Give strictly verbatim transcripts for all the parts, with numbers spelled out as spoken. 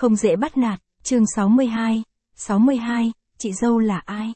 Không dễ bắt nạt, chương sáu mươi hai, sáu mươi hai, chị dâu là ai?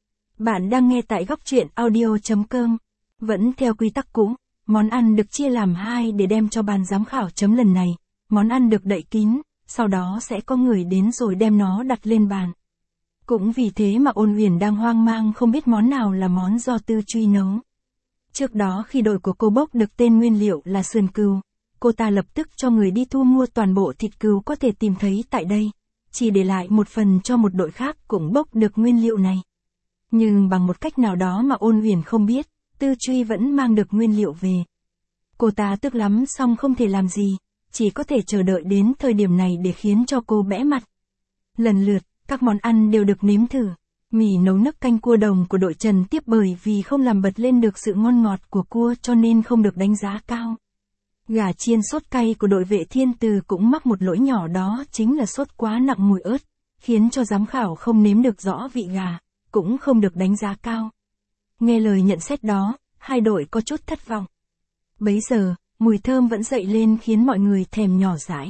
Bạn đang nghe tại góc truyện audio chấm com. Vẫn theo quy tắc cũ, món ăn được chia làm hai để đem cho ban giám khảo chấm lần này. Món ăn được đậy kín, sau đó sẽ có người đến rồi đem nó đặt lên bàn. Cũng vì thế mà Ôn Uyển đang hoang mang không biết món nào là món do Tư Truy nấu. Trước đó khi đội của cô bốc được tên nguyên liệu là sườn cừu, cô ta lập tức cho người đi thu mua toàn bộ thịt cừu có thể tìm thấy tại đây, chỉ để lại một phần cho một đội khác cũng bốc được nguyên liệu này. Nhưng bằng một cách nào đó mà Ôn Uyển không biết, Tư Truy vẫn mang được nguyên liệu về. Cô ta tức lắm xong không thể làm gì, chỉ có thể chờ đợi đến thời điểm này để khiến cho cô bẽ mặt. Lần lượt, các món ăn đều được nếm thử. Mì nấu nước canh cua đồng của đội Trần tiếp bởi vì không làm bật lên được sự ngon ngọt của cua cho nên không được đánh giá cao. Gà chiên sốt cay của đội Vệ Thiên Từ cũng mắc một lỗi nhỏ, đó chính là sốt quá nặng mùi ớt, khiến cho giám khảo không nếm được rõ vị gà, cũng không được đánh giá cao. Nghe lời nhận xét đó, hai đội có chút thất vọng. Bấy giờ, mùi thơm vẫn dậy lên khiến mọi người thèm nhỏ dãi.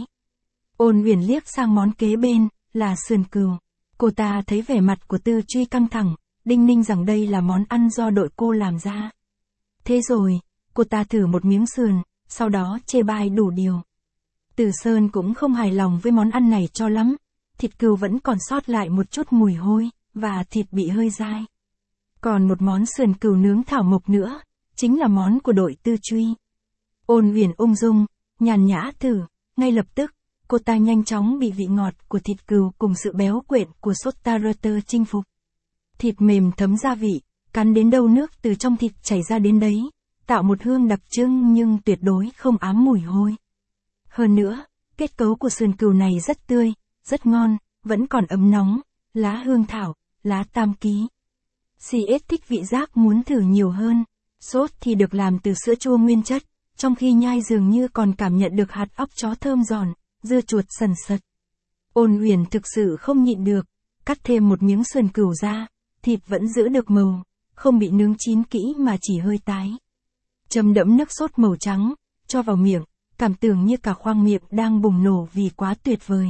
Ôn Uyển liếc sang món kế bên, là sườn cừu. Cô ta thấy vẻ mặt của Tư Truy căng thẳng, đinh ninh rằng đây là món ăn do đội cô làm ra. Thế rồi, cô ta thử một miếng sườn, sau đó chê bai đủ điều. Từ Sơn cũng không hài lòng với món ăn này cho lắm, thịt cừu vẫn còn sót lại một chút mùi hôi, và thịt bị hơi dai. Còn một món sườn cừu nướng thảo mộc nữa, chính là món của đội Tư Truy. Ôn Uyển ung dung, nhàn nhã thử, ngay lập tức, cô ta nhanh chóng bị vị ngọt của thịt cừu cùng sự béo quện của sốt tartar chinh phục. Thịt mềm thấm gia vị, cắn đến đâu nước từ trong thịt chảy ra đến đấy, tạo một hương đặc trưng nhưng tuyệt đối không ám mùi hôi. Hơn nữa, kết cấu của sườn cừu này rất tươi, rất ngon, vẫn còn ấm nóng, lá hương thảo, lá tam ký. xê ét thích vị giác muốn thử nhiều hơn, sốt thì được làm từ sữa chua nguyên chất, trong khi nhai dường như còn cảm nhận được hạt óc chó thơm giòn, dưa chuột sần sật. Ôn Uyển thực sự không nhịn được, cắt thêm một miếng sườn cừu ra, thịt vẫn giữ được màu, không bị nướng chín kỹ mà chỉ hơi tái. Chấm đẫm nước sốt màu trắng, cho vào miệng, cảm tưởng như cả khoang miệng đang bùng nổ vì quá tuyệt vời.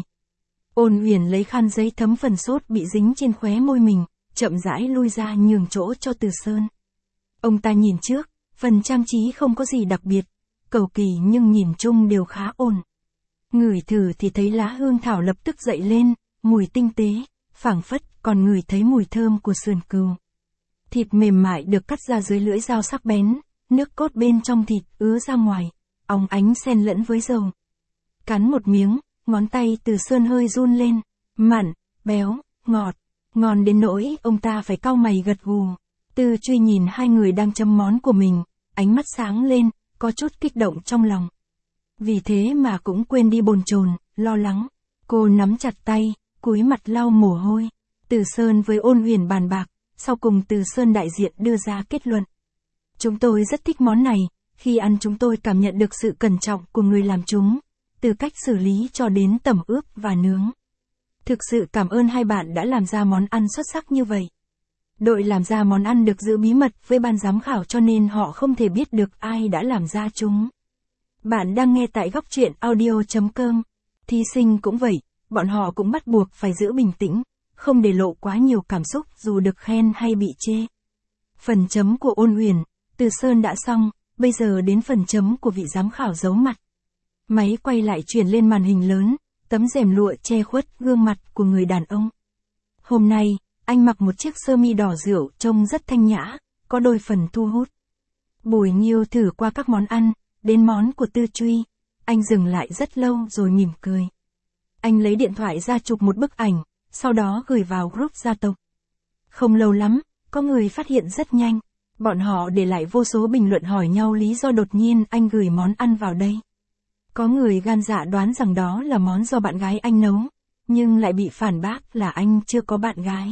Ôn Uyển lấy khăn giấy thấm phần sốt bị dính trên khóe môi mình, chậm rãi lui ra nhường chỗ cho Từ Sơn. Ông ta nhìn trước, phần trang trí không có gì đặc biệt, cầu kỳ nhưng nhìn chung đều khá ổn. Ngửi thử thì thấy lá hương thảo lập tức dậy lên, mùi tinh tế, phảng phất, còn ngửi thấy mùi thơm của sườn cừu. Thịt mềm mại được cắt ra dưới lưỡi dao sắc bén, nước cốt bên trong thịt ứa ra ngoài, óng ánh xen lẫn với dầu. Cắn một miếng, ngón tay Từ Sơn hơi run lên, mặn, béo, ngọt, ngon đến nỗi ông ta phải cau mày gật gù. Tư Truy nhìn hai người đang chấm món của mình, ánh mắt sáng lên, có chút kích động trong lòng. Vì thế mà cũng quên đi bồn chồn, lo lắng. Cô nắm chặt tay, cúi mặt lau mồ hôi. Từ Sơn với Ôn Uyển bàn bạc, sau cùng Từ Sơn đại diện đưa ra kết luận. Chúng tôi rất thích món này, khi ăn chúng tôi cảm nhận được sự cẩn trọng của người làm chúng, từ cách xử lý cho đến tẩm ướp và nướng. Thực sự cảm ơn hai bạn đã làm ra món ăn xuất sắc như vậy. Đội làm ra món ăn được giữ bí mật với ban giám khảo cho nên họ không thể biết được ai đã làm ra chúng. Bạn đang nghe tại góc truyện audio chấm com. Thí sinh cũng vậy, bọn họ cũng bắt buộc phải giữ bình tĩnh, không để lộ quá nhiều cảm xúc dù được khen hay bị chê. Phần chấm của Ôn Uyển, Từ Sơn đã xong, bây giờ đến phần chấm của vị giám khảo giấu mặt. Máy quay lại chuyển lên màn hình lớn, tấm rèm lụa che khuất gương mặt của người đàn ông. Hôm nay, anh mặc một chiếc sơ mi đỏ rượu trông rất thanh nhã, có đôi phần thu hút. Bùi Nhiêu thử qua các món ăn, đến món của Tư Truy, anh dừng lại rất lâu rồi mỉm cười. Anh lấy điện thoại ra chụp một bức ảnh, sau đó gửi vào group gia tộc. Không lâu lắm, có người phát hiện rất nhanh, bọn họ để lại vô số bình luận hỏi nhau lý do đột nhiên anh gửi món ăn vào đây. Có người gan dạ đoán rằng đó là món do bạn gái anh nấu, nhưng lại bị phản bác là anh chưa có bạn gái.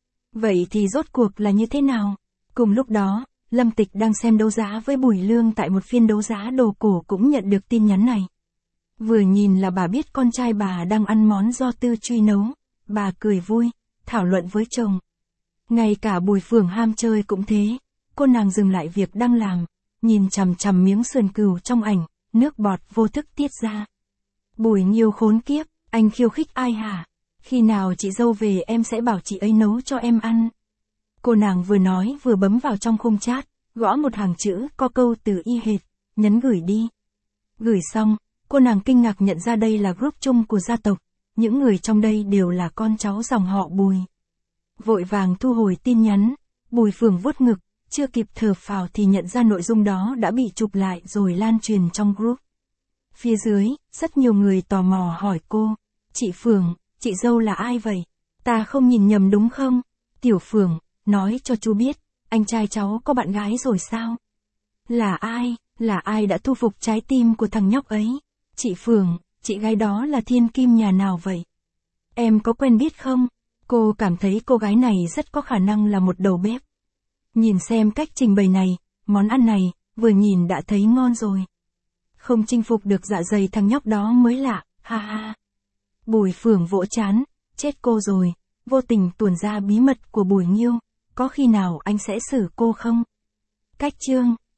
Vậy thì rốt cuộc là như thế nào? Cùng lúc đó, Lâm Tịch đang xem đấu giá với Bùi Lương tại một phiên đấu giá đồ cổ cũng nhận được tin nhắn này. Vừa nhìn là bà biết con trai bà đang ăn món do Tư Truy nấu, bà cười vui, thảo luận với chồng. Ngay cả Bùi Phượng ham chơi cũng thế, cô nàng dừng lại việc đang làm, nhìn chằm chằm miếng sườn cừu trong ảnh, nước bọt vô thức tiết ra. Bùi Nhiêu khốn kiếp, Anh khiêu khích ai hả? Khi nào chị dâu về em sẽ bảo chị ấy nấu cho em ăn. Cô nàng vừa nói vừa bấm vào trong khung chat, gõ một hàng chữ có câu từ y hệt, nhấn gửi đi. Gửi xong, cô nàng kinh ngạc nhận ra đây là group chung của gia tộc, những người trong đây đều là con cháu dòng họ Bùi. Vội vàng thu hồi tin nhắn, Bùi Phượng vuốt ngực, chưa kịp thở phào thì nhận ra nội dung đó đã bị chụp lại rồi lan truyền trong group. Phía dưới, rất nhiều người tò mò hỏi cô, chị Phượng, chị dâu là ai vậy? Ta không nhìn nhầm đúng không? Tiểu Phượng, nói cho chú biết, anh trai cháu có bạn gái rồi sao? Là ai, là ai đã thu phục trái tim của thằng nhóc ấy? Chị Phượng, chị gái đó là thiên kim nhà nào vậy? Em có quen biết không? Cô cảm thấy cô gái này rất có khả năng là một đầu bếp. Nhìn xem cách trình bày này, món ăn này, vừa nhìn đã thấy ngon rồi. Không chinh phục được dạ dày thằng nhóc đó mới lạ, ha ha. Bùi Phượng vỗ chán, chết cô rồi, vô tình tuồn ra bí mật của Bùi Nghiêu, có khi nào anh sẽ xử cô không? Cách chương